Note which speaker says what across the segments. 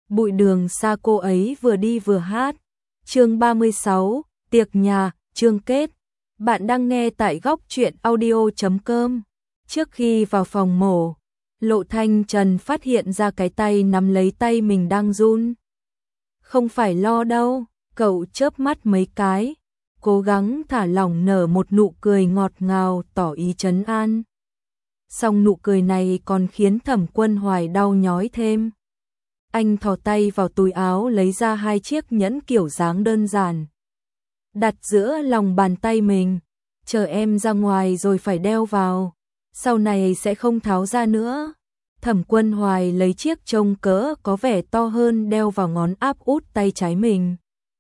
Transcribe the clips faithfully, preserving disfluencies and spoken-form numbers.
Speaker 1: Bụi đường xa cô ấy vừa đi vừa hát. Chương ba mươi sáu, tiệc nhà, chương kết. Bạn đang nghe tại góc truyện audio chấm com. Trước khi vào phòng mổ, Lộ Thanh Trần phát hiện ra cái tay nắm lấy tay mình đang run. Không phải lo đâu, cậu chớp mắt mấy cái, cố gắng thả lỏng nở một nụ cười ngọt ngào tỏ ý trấn an. Song nụ cười này còn khiến Thẩm Quân Hoài đau nhói thêm. Anh thò tay vào túi áo lấy ra hai chiếc nhẫn kiểu dáng đơn giản, đặt giữa lòng bàn tay mình. Chờ em ra ngoài rồi phải đeo vào, sau này sẽ không tháo ra nữa. Thẩm Quân Hoài lấy chiếc trông cỡ có vẻ to hơn đeo vào ngón áp út tay trái mình.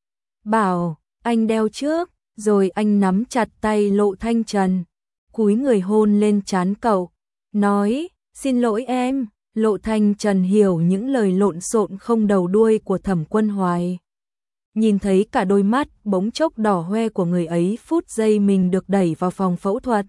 Speaker 1: Bảo, anh đeo trước, rồi anh nắm chặt tay Lộ Thanh Trần, cúi người hôn lên trán cậu, nói, xin lỗi em. Lộ Thanh Trần hiểu những lời lộn xộn không đầu đuôi của Thẩm Quân Hoài. Nhìn thấy cả đôi mắt bỗng chốc đỏ hoe của người ấy phút giây mình được đẩy vào phòng phẫu thuật.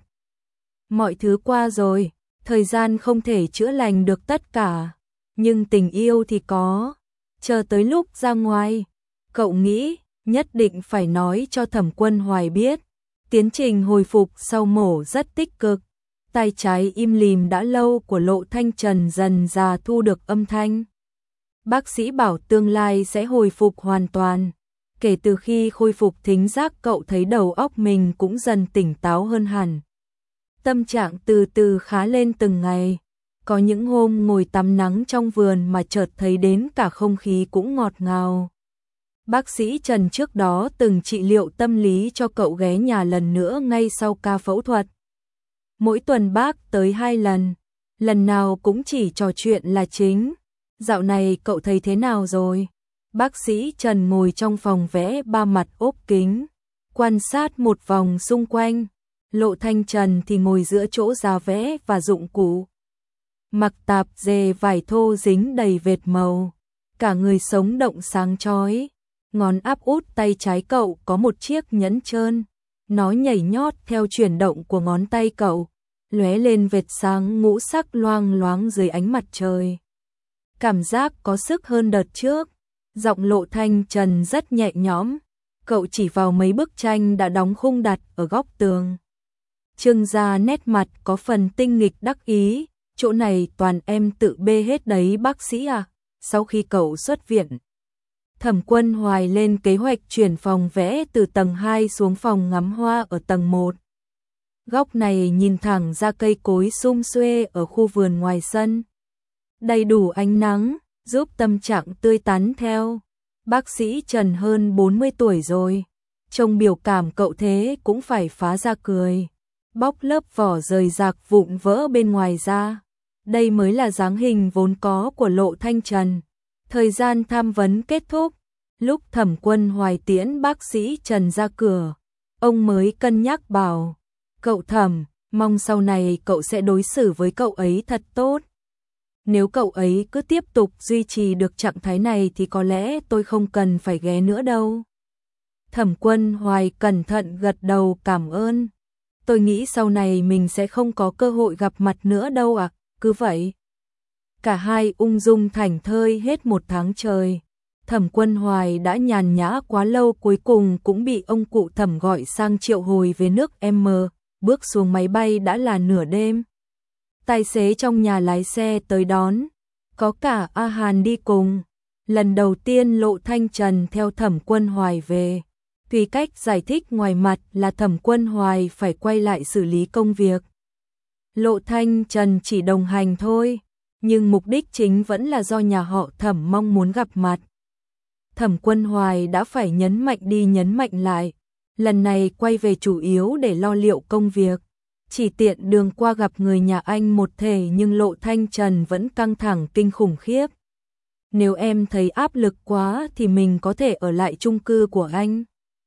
Speaker 1: Mọi thứ qua rồi, thời gian không thể chữa lành được tất cả, nhưng tình yêu thì có. Chờ tới lúc ra ngoài, cậu nghĩ nhất định phải nói cho Thẩm Quân Hoài biết. Tiến trình hồi phục sau mổ rất tích cực. Tay trái im lìm đã lâu của Lộ Thanh Trần dần dà thu được âm thanh. Bác sĩ bảo tương lai sẽ hồi phục hoàn toàn. Kể từ khi khôi phục thính giác, cậu thấy đầu óc mình cũng dần tỉnh táo hơn hẳn. Tâm trạng từ từ khá lên từng ngày. Có những hôm ngồi tắm nắng trong vườn mà chợt thấy đến cả không khí cũng ngọt ngào. Bác sĩ Trần trước đó từng trị liệu tâm lý cho cậu ghé nhà lần nữa ngay sau ca phẫu thuật. Mỗi tuần bác tới hai lần, lần nào cũng chỉ trò chuyện là chính. Dạo này cậu thấy thế nào rồi? Bác sĩ Trần ngồi trong phòng vẽ ba mặt ốp kính, quan sát một vòng xung quanh. Lộ Thanh Trần thì ngồi giữa chỗ giá vẽ và dụng cụ, mặc tạp dề vải thô dính đầy vệt màu, cả người sống động sáng chói. Ngón áp út tay trái cậu có một chiếc nhẫn trơn, nó nhảy nhót theo chuyển động của ngón tay cậu, lóe lên vệt sáng ngũ sắc loang loáng dưới ánh mặt trời. Cảm giác có sức hơn đợt trước. Giọng Lộ Thanh Trần rất nhẹ nhõm, cậu chỉ vào mấy bức tranh đã đóng khung đặt ở góc tường. Trưng ra nét mặt có phần tinh nghịch đắc ý, chỗ này toàn em tự bê hết đấy bác sĩ à. Sau khi cậu xuất viện, Thẩm Quân Hoài lên kế hoạch chuyển phòng vẽ từ tầng hai xuống phòng ngắm hoa ở tầng một. Góc này nhìn thẳng ra cây cối sum xuê ở khu vườn ngoài sân. Đầy đủ ánh nắng, giúp tâm trạng tươi tắn theo. Bác sĩ Trần hơn bốn mươi tuổi rồi, trông biểu cảm cậu thế cũng phải phá ra cười. Bóc lớp vỏ rời rạc vụn vỡ bên ngoài ra. Đây mới là dáng hình vốn có của Lộ Thanh Trần. Thời gian tham vấn kết thúc, lúc Thẩm Quân Hoài tiễn bác sĩ Trần ra cửa, ông mới cân nhắc bảo, cậu Thẩm, mong sau này cậu sẽ đối xử với cậu ấy thật tốt. Nếu cậu ấy cứ tiếp tục duy trì được trạng thái này thì có lẽ tôi không cần phải ghé nữa đâu. Thẩm Quân Hoài cẩn thận gật đầu cảm ơn. Tôi nghĩ sau này mình sẽ không có cơ hội gặp mặt nữa đâu ạ, à, cứ vậy. Cả hai ung dung thảnh thơi hết một tháng trời. Thẩm Quân Hoài đã nhàn nhã quá lâu, cuối cùng cũng bị ông cụ Thẩm gọi sang triệu hồi về nước M. Bước xuống máy bay đã là nửa đêm. Tài xế trong nhà lái xe tới đón, có cả A Hàn đi cùng. Lần đầu tiên Lộ Thanh Trần theo Thẩm Quân Hoài về, tùy cách giải thích ngoài mặt là Thẩm Quân Hoài phải quay lại xử lý công việc. Lộ Thanh Trần chỉ đồng hành thôi, nhưng mục đích chính vẫn là do nhà họ Thẩm mong muốn gặp mặt. Thẩm Quân Hoài đã phải nhấn mạnh đi nhấn mạnh lại, lần này quay về chủ yếu để lo liệu công việc. Chỉ tiện đường qua gặp người nhà anh một thể, nhưng Lộ Thanh Trần vẫn căng thẳng kinh khủng khiếp. Nếu em thấy áp lực quá thì mình có thể ở lại chung cư của anh.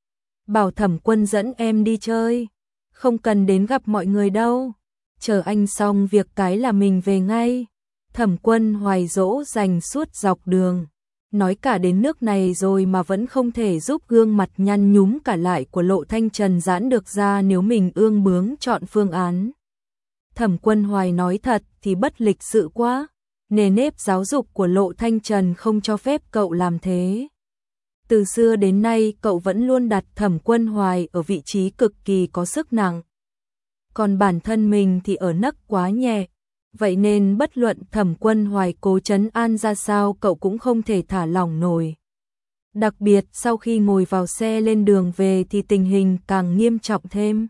Speaker 1: Bảo Thẩm Quân dẫn em đi chơi, không cần đến gặp mọi người đâu. Chờ anh xong việc cái là mình về ngay. Thẩm Quân Hoài dỗ dành suốt dọc đường. Nói cả đến nước này rồi mà vẫn không thể giúp gương mặt nhăn nhúm cả lại của Lộ Thanh Trần giãn được ra nếu mình ương bướng chọn phương án. Thẩm Quân Hoài nói thật thì bất lịch sự quá. nề nếp giáo dục của Lộ Thanh Trần không cho phép cậu làm thế. Từ xưa đến nay cậu vẫn luôn đặt Thẩm Quân Hoài ở vị trí cực kỳ có sức nặng. Còn bản thân mình thì ở nấc quá nhẹ. Vậy nên bất luận Thẩm Quân Hoài cố trấn an ra sao cậu cũng không thể thả lỏng nổi. Đặc biệt sau khi ngồi vào xe lên đường về thì tình hình càng nghiêm trọng thêm.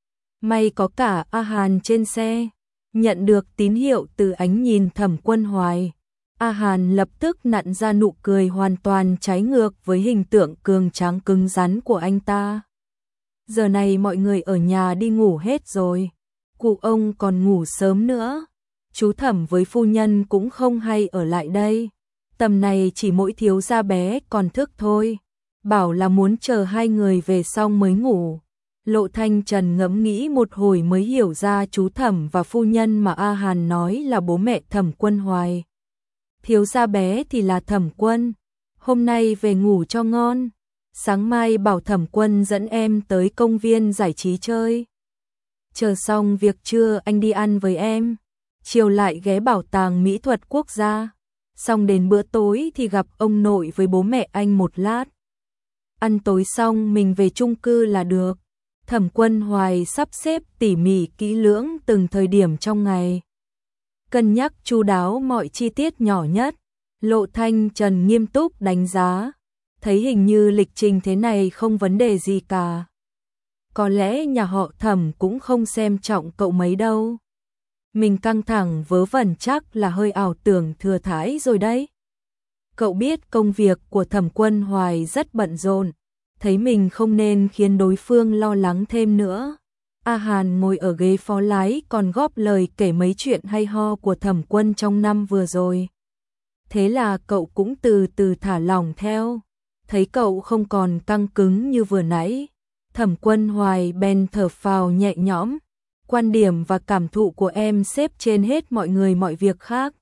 Speaker 1: May có cả A Hàn trên xe. Nhận được tín hiệu từ ánh nhìn Thẩm Quân Hoài, A Hàn lập tức nặn ra nụ cười hoàn toàn trái ngược với hình tượng cường tráng cứng rắn của anh ta. Giờ này mọi người ở nhà đi ngủ hết rồi. Cụ ông còn ngủ sớm nữa. Chú Thẩm với phu nhân cũng không hay ở lại đây. Tầm này chỉ mỗi thiếu gia bé còn thức thôi. Bảo là muốn chờ hai người về xong mới ngủ. Lộ Thanh Trần ngẫm nghĩ một hồi mới hiểu ra chú Thẩm và phu nhân mà A Hàn nói là bố mẹ Thẩm Quân Hoài. Thiếu gia bé thì là Thẩm Quân. Hôm nay về ngủ cho ngon. Sáng mai bảo Thẩm Quân dẫn em tới công viên giải trí chơi. Chờ xong việc trưa anh đi ăn với em. Chiều lại ghé bảo tàng mỹ thuật quốc gia. Xong đến bữa tối thì gặp ông nội với bố mẹ anh một lát. Ăn tối xong mình về chung cư là được. Thẩm Quân Hoài sắp xếp tỉ mỉ kỹ lưỡng từng thời điểm trong ngày. Cân nhắc chu đáo mọi chi tiết nhỏ nhất. Lộ Thanh Trần nghiêm túc đánh giá. Thấy hình như lịch trình thế này không vấn đề gì cả. Có lẽ nhà họ Thẩm cũng không xem trọng cậu mấy đâu. Mình căng thẳng vớ vẩn chắc là hơi ảo tưởng thừa thãi rồi đấy. Cậu biết công việc của Thẩm Quân Hoài rất bận rộn. Thấy mình không nên khiến đối phương lo lắng thêm nữa. A Hàn ngồi ở ghế phó lái còn góp lời kể mấy chuyện hay ho của Thẩm Quân trong năm vừa rồi. Thế là cậu cũng từ từ thả lỏng theo. Thấy cậu không còn căng cứng như vừa nãy. Thẩm Quân Hoài bèn thở phào nhẹ nhõm. Quan điểm và cảm thụ của em xếp trên hết mọi người mọi việc khác.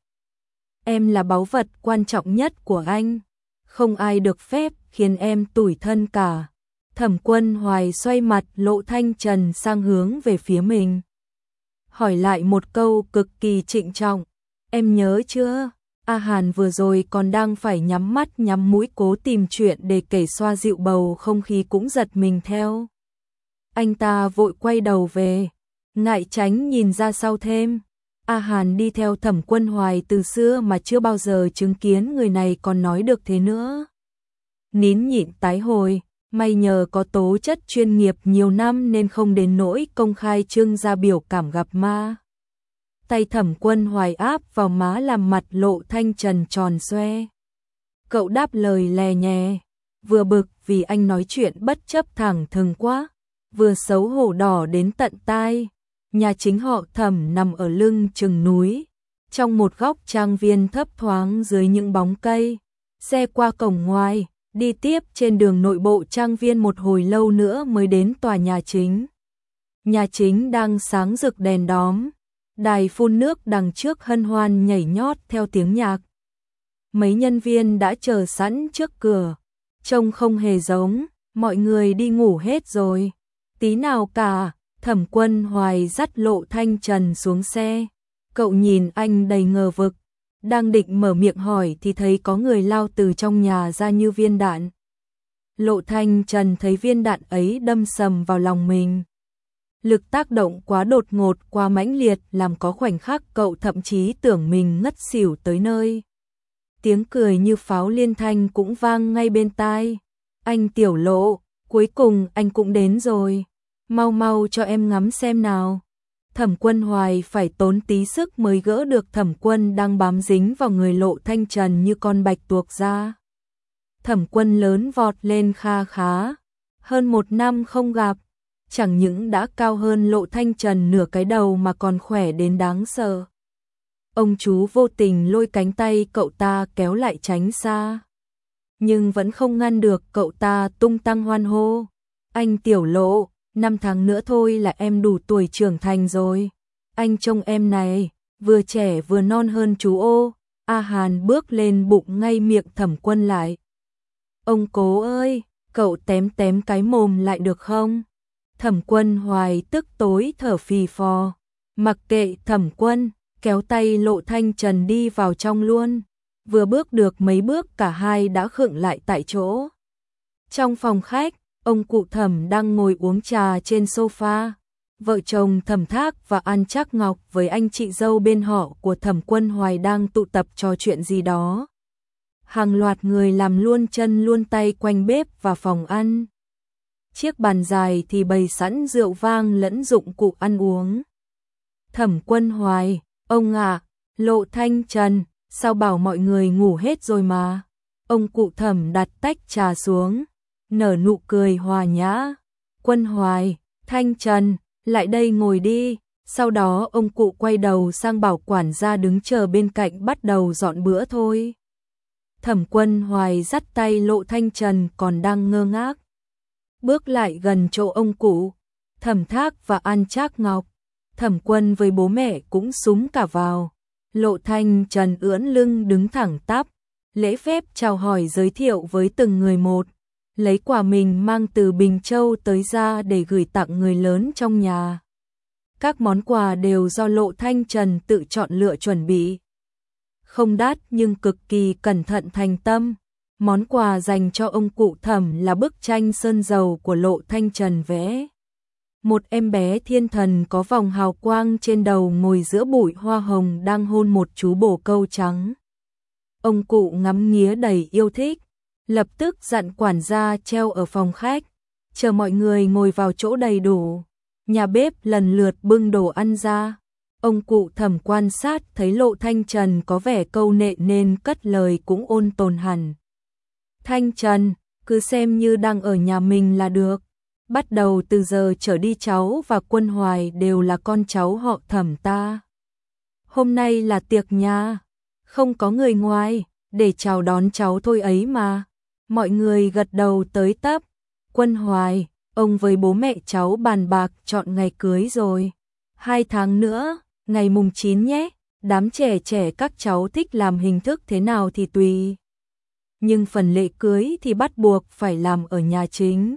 Speaker 1: Em là báu vật quan trọng nhất của anh. Không ai được phép khiến em tủi thân cả. Thẩm Quân Hoài xoay mặt Lộ Thanh Trần sang hướng về phía mình. Hỏi lại một câu cực kỳ trịnh trọng. Em nhớ chưa? A Hàn vừa rồi còn đang phải nhắm mắt nhắm mũi cố tìm chuyện để kể xoa dịu bầu không khí cũng giật mình theo. Anh ta vội quay đầu về. Ngại tránh nhìn ra sau thêm. A Hàn đi theo Thẩm Quân Hoài từ xưa mà chưa bao giờ chứng kiến người này còn nói được thế nữa. Nín nhịn tái hồi, may nhờ có tố chất chuyên nghiệp nhiều năm nên không đến nỗi công khai trưng ra biểu cảm gặp ma. Tay Thẩm Quân Hoài áp vào má làm mặt Lộ Thanh Trần tròn xoe. Cậu đáp lời lè nhè, vừa bực vì anh nói chuyện bất chấp thẳng thừng quá, vừa xấu hổ đỏ đến tận tai. Nhà chính họ Thẩm nằm ở lưng chừng núi, trong một góc trang viên thấp thoáng dưới những bóng cây. Xe qua cổng ngoài, đi tiếp trên đường nội bộ trang viên một hồi lâu nữa mới đến tòa nhà chính. Nhà chính đang sáng rực đèn đóm, đài phun nước đằng trước hân hoan nhảy nhót theo tiếng nhạc. Mấy nhân viên đã chờ sẵn trước cửa, trông không hề giống, mọi người đi ngủ hết rồi. Tí nào cả. Thẩm Quân Hoài dắt Lộ Thanh Trần xuống xe. Cậu nhìn anh đầy ngờ vực. Đang định mở miệng hỏi thì thấy có người lao từ trong nhà ra như viên đạn. Lộ Thanh Trần thấy viên đạn ấy đâm sầm vào lòng mình. Lực tác động quá đột ngột quá mãnh liệt làm có khoảnh khắc cậu thậm chí tưởng mình ngất xỉu tới nơi. Tiếng cười như pháo liên thanh cũng vang ngay bên tai. Anh Tiểu Lộ, cuối cùng anh cũng đến rồi. Mau mau cho em ngắm xem nào. Thẩm Quân Hoài phải tốn tí sức mới gỡ được Thẩm Quân đang bám dính vào người Lộ Thanh Trần như con bạch tuộc ra. Thẩm Quân lớn vọt lên kha khá. Hơn một năm không gặp, chẳng những đã cao hơn Lộ Thanh Trần nửa cái đầu mà còn khỏe đến đáng sợ. Ông chú vô tình lôi cánh tay cậu ta kéo lại tránh xa. Nhưng vẫn không ngăn được cậu ta tung tăng hoan hô. Anh Tiểu Lộ, năm tháng nữa thôi là em đủ tuổi trưởng thành rồi. Anh trông em này, vừa trẻ vừa non hơn chú ô. A Hàn bước lên bụng ngay miệng Thẩm Quân lại. Ông cố ơi, cậu tém tém cái mồm lại được không? Thẩm Quân Hoài tức tối thở phì phò. Mặc kệ Thẩm Quân, kéo tay Lộ Thanh Trần đi vào trong luôn. Vừa bước được mấy bước cả hai đã khựng lại tại chỗ. Trong phòng khách, ông cụ Thẩm đang ngồi uống trà trên sofa. Vợ chồng Thẩm Thác và An Trác Ngọc với anh chị dâu bên họ của Thẩm Quân Hoài đang tụ tập trò chuyện gì đó. Hàng loạt người làm luôn chân luôn tay quanh bếp và phòng ăn. Chiếc bàn dài thì bày sẵn rượu vang lẫn dụng cụ ăn uống. Thẩm Quân Hoài, ông ạ, Lộ Thanh Trần, sao bảo mọi người ngủ hết rồi mà. Ông cụ Thẩm đặt tách trà xuống, nở nụ cười hòa nhã. Quân Hoài, Thanh Trần, lại đây ngồi đi. Sau đó ông cụ quay đầu sang bảo quản gia đứng chờ bên cạnh bắt đầu dọn bữa thôi. Thẩm Quân Hoài dắt tay Lộ Thanh Trần còn đang ngơ ngác. Bước lại gần chỗ ông cụ, Thẩm Thác và An Trác Ngọc. Thẩm Quân với bố mẹ cũng súng cả vào. Lộ Thanh Trần ưỡn lưng đứng thẳng tắp, lễ phép chào hỏi giới thiệu với từng người một. Lấy quà mình mang từ Bình Châu tới ra để gửi tặng người lớn trong nhà. Các món quà đều do Lộ Thanh Trần tự chọn lựa chuẩn bị. Không đắt nhưng cực kỳ cẩn thận thành tâm. Món quà dành cho ông cụ Thẩm là bức tranh sơn dầu của Lộ Thanh Trần vẽ. Một em bé thiên thần có vòng hào quang trên đầu ngồi giữa bụi hoa hồng đang hôn một chú bồ câu trắng. Ông cụ ngắm nghía đầy yêu thích, lập tức dặn quản gia treo ở phòng khách, chờ mọi người ngồi vào chỗ đầy đủ. Nhà bếp lần lượt bưng đồ ăn ra. Ông cụ Thẩm quan sát thấy Lộ Thanh Trần có vẻ câu nệ nên cất lời cũng ôn tồn hẳn. Thanh Trần, cứ xem như đang ở nhà mình là được. Bắt đầu từ giờ trở đi cháu và Quân Hoài đều là con cháu họ Thẩm ta. Hôm nay là tiệc nhà, không có người ngoài, để chào đón cháu thôi ấy mà. Mọi người gật đầu tới tấp. Quân Hoài, ông với bố mẹ cháu bàn bạc chọn ngày cưới rồi. Hai tháng nữa, ngày mùng chín nhé. Đám trẻ trẻ các cháu thích làm hình thức thế nào thì tùy. Nhưng phần lễ cưới thì bắt buộc phải làm ở nhà chính.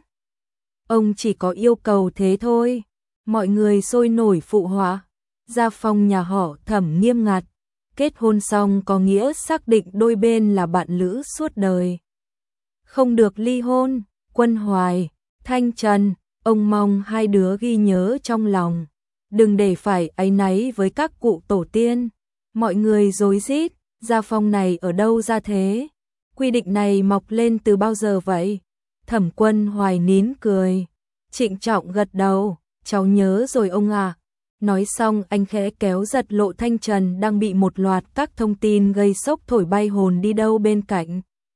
Speaker 1: Ông chỉ có yêu cầu thế thôi. Mọi người sôi nổi phụ họa. Gia phong nhà họ Thẩm nghiêm ngặt. Kết hôn xong có nghĩa xác định đôi bên là bạn lữ suốt đời. Không được ly hôn. Quân Hoài, Thanh Trần, ông mong hai đứa ghi nhớ trong lòng. Đừng để phải áy náy với các cụ tổ tiên. Mọi người rối rít, gia phong này ở đâu ra thế? Quy định này mọc lên từ bao giờ vậy? Thẩm Quân Hoài nín cười, trịnh trọng gật đầu, cháu nhớ rồi ông à. Nói xong anh khẽ kéo giật Lộ Thanh Trần đang bị một loạt các thông tin gây sốc thổi bay hồn đi đâu bên cạnh.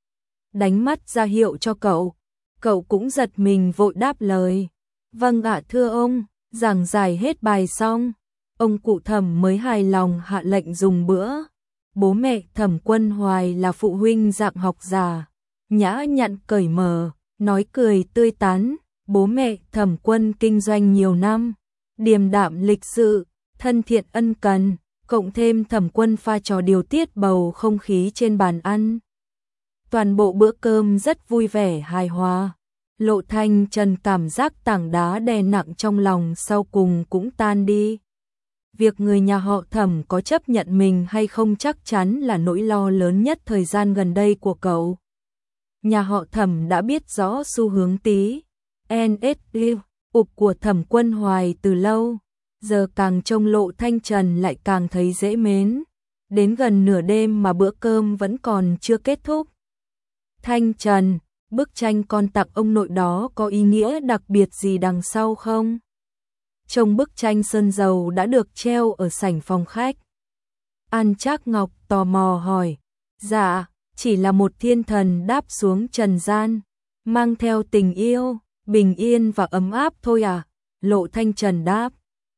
Speaker 1: Đánh mắt ra hiệu cho cậu, cậu cũng giật mình vội đáp lời. Vâng ạ thưa ông, giảng giải hết bài xong, ông cụ Thẩm mới hài lòng hạ lệnh dùng bữa. Bố mẹ Thẩm Quân Hoài là phụ huynh dạng học giả, nhã nhặn cởi mở, nói cười tươi tắn. Bố mẹ Thẩm Quân kinh doanh nhiều năm, điềm đạm lịch sự, thân thiện ân cần, cộng thêm Thẩm Quân pha trò điều tiết bầu không khí trên bàn ăn. Toàn bộ bữa cơm rất vui vẻ hài hòa. Lộ Thanh Trần cảm giác tảng đá đè nặng trong lòng sau cùng cũng tan đi. Việc người nhà họ Thẩm có chấp nhận mình hay không chắc chắn là nỗi lo lớn nhất thời gian gần đây của cậu. Nhà họ Thẩm đã biết rõ xu hướng tí en ét u ục của Thẩm Quân Hoài từ lâu, giờ càng trông Lộ Thanh Trần lại càng thấy dễ mến. Đến gần nửa đêm mà bữa cơm vẫn còn chưa kết thúc. Thanh Trần, bức tranh con tặng ông nội đó có ý nghĩa đặc biệt gì đằng sau không? Trông bức tranh sơn dầu đã được treo ở sảnh phòng khách. An Trác Ngọc tò mò hỏi. Dạ, chỉ là một thiên thần đáp xuống trần gian, mang theo tình yêu, bình yên và ấm áp thôi à? Lộ Thanh Trần đáp.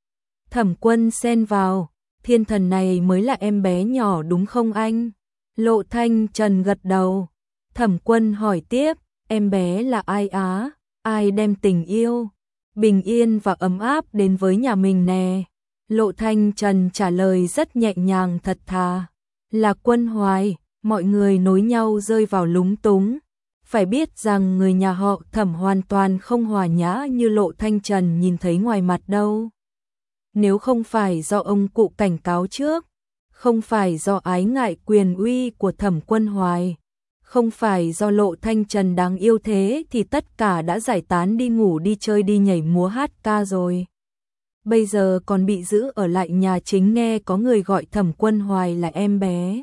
Speaker 1: Thẩm Quân xen vào. Thiên thần này mới là em bé nhỏ đúng không anh? Lộ Thanh Trần gật đầu. Thẩm Quân hỏi tiếp. Em bé là ai á? Ai đem tình yêu, bình yên và ấm áp đến với nhà mình nè? Lộ Thanh Trần trả lời rất nhẹ nhàng thật thà. Là Quân Hoài. Mọi người nối nhau rơi vào lúng túng. Phải biết rằng người nhà họ Thẩm hoàn toàn không hòa nhã như Lộ Thanh Trần nhìn thấy ngoài mặt đâu. Nếu không phải do ông cụ cảnh cáo trước, Không phải do ái ngại quyền uy của Thẩm Quân Hoài, không phải do Lộ Thanh Trần đáng yêu thế thì tất cả đã giải tán đi ngủ đi chơi đi nhảy múa hát ca rồi. Bây giờ còn bị giữ ở lại nhà chính nghe có người gọi Thẩm Quân Hoài là em bé.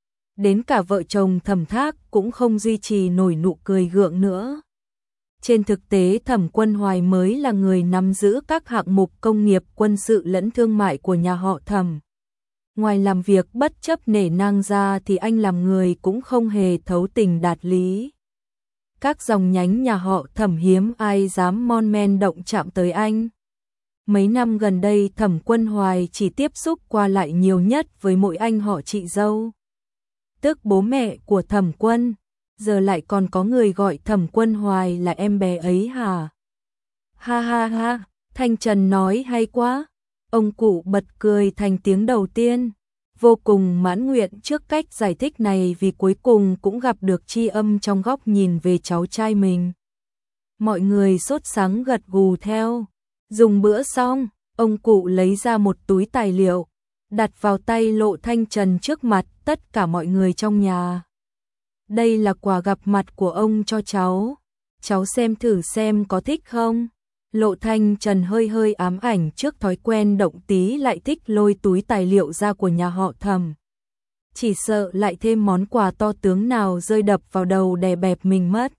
Speaker 1: Đến cả vợ chồng Thẩm Thác cũng không duy trì nổi nụ cười gượng nữa. Trên thực tế Thẩm Quân Hoài mới là người nắm giữ các hạng mục công nghiệp, quân sự lẫn thương mại của nhà họ Thẩm. Ngoài làm việc bất chấp nể nang ra thì anh làm người cũng không hề thấu tình đạt lý. Các dòng nhánh nhà họ Thẩm hiếm ai dám mon men động chạm tới anh. Mấy năm gần đây Thẩm Quân Hoài chỉ tiếp xúc qua lại nhiều nhất với mỗi anh họ chị dâu, tức bố mẹ của Thẩm Quân. Giờ lại còn có người gọi Thẩm Quân Hoài là em bé ấy hả? Ha ha ha, Thanh Trần nói hay quá. Ông cụ bật cười thành tiếng đầu tiên, vô cùng mãn nguyện trước cách giải thích này vì cuối cùng cũng gặp được tri âm trong góc nhìn về cháu trai mình. Mọi người sốt sắng gật gù theo. Dùng bữa xong, ông cụ lấy ra một túi tài liệu, đặt vào tay Lộ Thanh Trần trước mặt tất cả mọi người trong nhà. Đây là quà gặp mặt của ông cho cháu. Cháu xem thử xem có thích không? Lộ Thanh Trần hơi hơi ám ảnh trước thói quen động tí lại thích lôi túi tài liệu ra của nhà họ Thẩm. Chỉ sợ lại thêm món quà to tướng nào rơi đập vào đầu đè bẹp mình mất.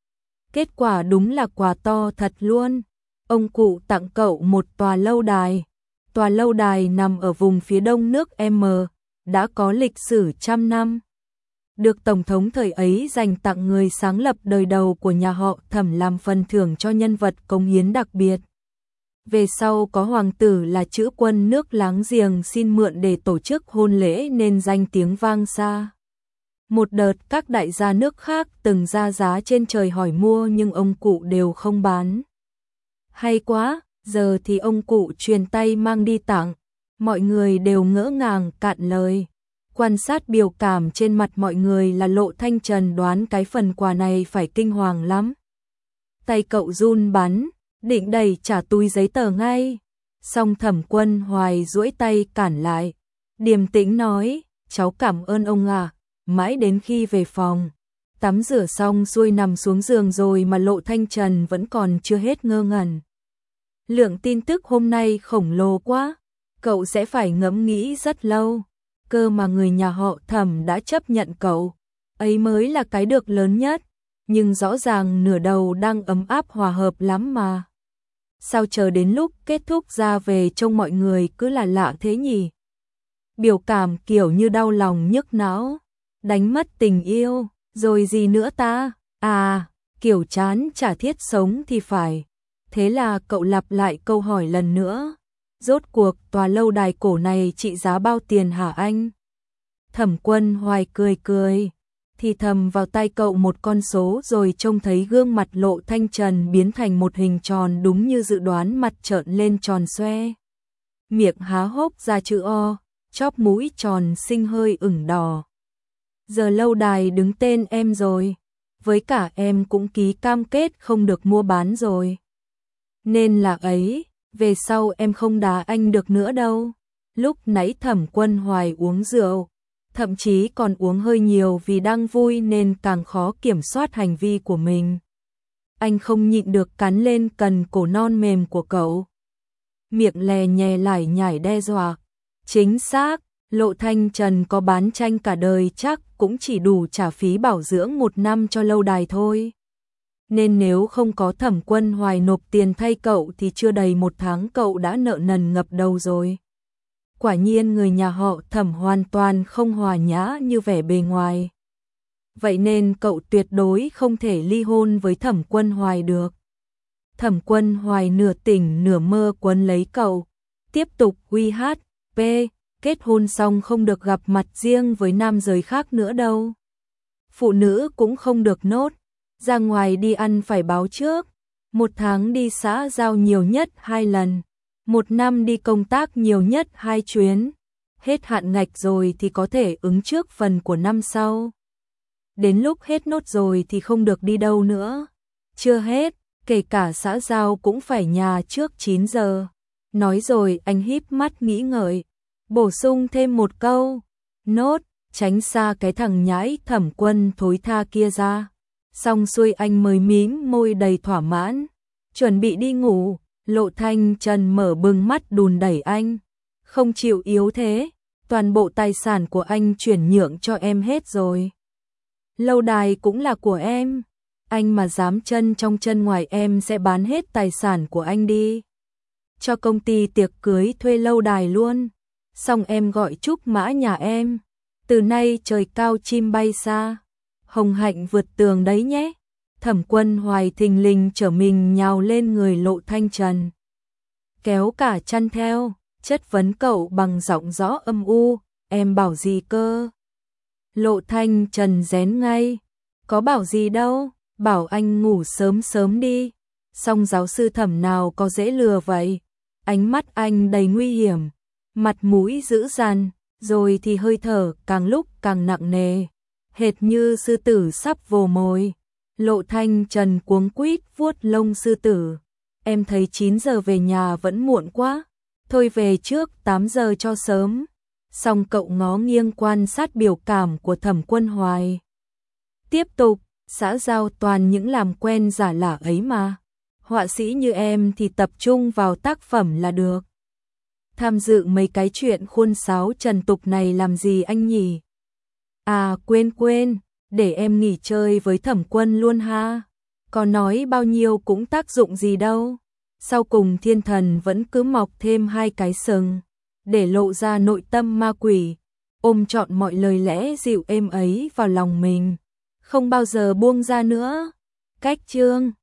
Speaker 1: Kết quả đúng là quà to thật luôn. Ông cụ tặng cậu một tòa lâu đài. Tòa lâu đài nằm ở vùng phía đông nước M, đã có lịch sử trăm năm. Được Tổng thống thời ấy dành tặng người sáng lập đời đầu của nhà họ Thẩm làm phần thưởng cho nhân vật cống hiến đặc biệt. Về sau có hoàng tử là chữ quân nước láng giềng xin mượn để tổ chức hôn lễ nên danh tiếng vang xa. Một đợt các đại gia nước khác từng ra giá trên trời hỏi mua nhưng ông cụ đều không bán. Hay quá, giờ thì ông cụ truyền tay mang đi tặng. Mọi người đều ngỡ ngàng cạn lời. Quan sát biểu cảm trên mặt mọi người là Lộ Thanh Trần đoán cái phần quà này phải kinh hoàng lắm. Tay cậu run bắn, định đẩy trả túi giấy tờ ngay. Song Thẩm Quân Hoài duỗi tay cản lại. Điềm tĩnh nói, cháu cảm ơn ông à. Mãi đến khi về phòng, tắm rửa xong xuôi nằm xuống giường rồi mà Lộ Thanh Trần vẫn còn chưa hết ngơ ngẩn. Lượng tin tức hôm nay khổng lồ quá, cậu sẽ phải ngẫm nghĩ rất lâu. Cơ mà người nhà họ Thẩm đã chấp nhận cậu, ấy mới là cái được lớn nhất. Nhưng rõ ràng nửa đầu đang ấm áp hòa hợp lắm mà. Sao chờ đến lúc kết thúc ra về trông mọi người cứ là lạ thế nhỉ? Biểu cảm kiểu như đau lòng nhức não, đánh mất tình yêu, rồi gì nữa ta? À, kiểu chán chả thiết sống thì phải. Thế là cậu lặp lại câu hỏi lần nữa. Rốt cuộc tòa lâu đài cổ này trị giá bao tiền hả anh? Thẩm Quân Hoài cười cười, thì thầm vào tai cậu một con số rồi trông thấy gương mặt Lộ Thanh Trần biến thành một hình tròn đúng như dự đoán, mặt trợn lên tròn xoe. Miệng há hốc ra chữ O, chóp mũi tròn xinh hơi ửng đỏ. Giờ lâu đài đứng tên em rồi, với cả em cũng ký cam kết không được mua bán rồi. Nên là ấy, về sau em không đá anh được nữa đâu. Lúc nãy Thẩm Quân Hoài uống rượu, thậm chí còn uống hơi nhiều vì đang vui nên càng khó kiểm soát hành vi của mình. Anh không nhịn được cắn lên cần cổ non mềm của cậu. Miệng lè nhè lải nhải đe dọa. Chính xác, Lộ Thanh Trần có bán tranh cả đời chắc cũng chỉ đủ trả phí bảo dưỡng một năm cho lâu đài thôi. Nên nếu không có Thẩm Quân Hoài nộp tiền thay cậu thì chưa đầy một tháng cậu đã nợ nần ngập đầu rồi. Quả nhiên người nhà họ Thẩm hoàn toàn không hòa nhã như vẻ bề ngoài. Vậy nên cậu tuyệt đối không thể ly hôn với Thẩm Quân Hoài được. Thẩm Quân Hoài nửa tỉnh nửa mơ quấn lấy cậu, tiếp tục uy hát, p, kết hôn xong không được gặp mặt riêng với nam giới khác nữa đâu. Phụ nữ cũng không được nốt, ra ngoài đi ăn phải báo trước, một tháng đi xã giao nhiều nhất hai lần, một năm đi công tác nhiều nhất hai chuyến, hết hạn ngạch rồi thì có thể ứng trước phần của năm sau. Đến lúc hết nốt rồi thì không được đi đâu nữa. Chưa hết, kể cả xã giao cũng phải nhà trước chín giờ. Nói rồi anh híp mắt nghĩ ngợi, Bổ sung thêm một câu, nốt, tránh xa cái thằng nhãi Thẩm Quân thối tha kia ra. Xong xuôi anh mới mím môi đầy thỏa mãn, chuẩn bị đi ngủ. Lộ Thanh Trần mở bừng mắt đùn đẩy anh, không chịu yếu thế, toàn bộ tài sản của anh chuyển nhượng cho em hết rồi. Lâu đài cũng là của em, anh mà dám chân trong chân ngoài em sẽ bán hết tài sản của anh đi. Cho công ty tiệc cưới thuê lâu đài luôn, xong em gọi trúc mã nhà em, từ nay trời cao chim bay xa, hồng hạnh vượt tường đấy nhé. Thẩm Quân Hoài thình lình trở mình nhào lên người Lộ Thanh Trần, kéo cả chăn theo, chất vấn cậu bằng giọng rõ âm u, em bảo gì cơ? Lộ Thanh Trần rén ngay, có bảo gì đâu, bảo anh ngủ sớm sớm đi. Xong giáo sư Thẩm nào có dễ lừa vậy, ánh mắt anh đầy nguy hiểm, mặt mũi dữ dằn, rồi thì hơi thở càng lúc càng nặng nề, hệt như sư tử sắp vồ mồi. Lộ Thanh Trần cuống quýt vuốt lông sư tử, em thấy chín giờ về nhà vẫn muộn quá, thôi về trước tám giờ cho sớm. Xong cậu ngó nghiêng quan sát biểu cảm của Thẩm Quân Hoài. Tiếp tục, xã giao toàn những làm quen giả lả ấy mà. Họa sĩ như em thì tập trung vào tác phẩm là được. Tham dự mấy cái chuyện khuôn sáo trần tục này làm gì anh nhỉ? À quên quên, để em nghỉ chơi với Thẩm Quân luôn ha. Có nói bao nhiêu cũng tác dụng gì đâu. Sau cùng thiên thần vẫn cứ mọc thêm hai cái sừng, để lộ ra nội tâm ma quỷ, ôm trọn mọi lời lẽ dịu êm ấy vào lòng mình, không bao giờ buông ra nữa. Cách chương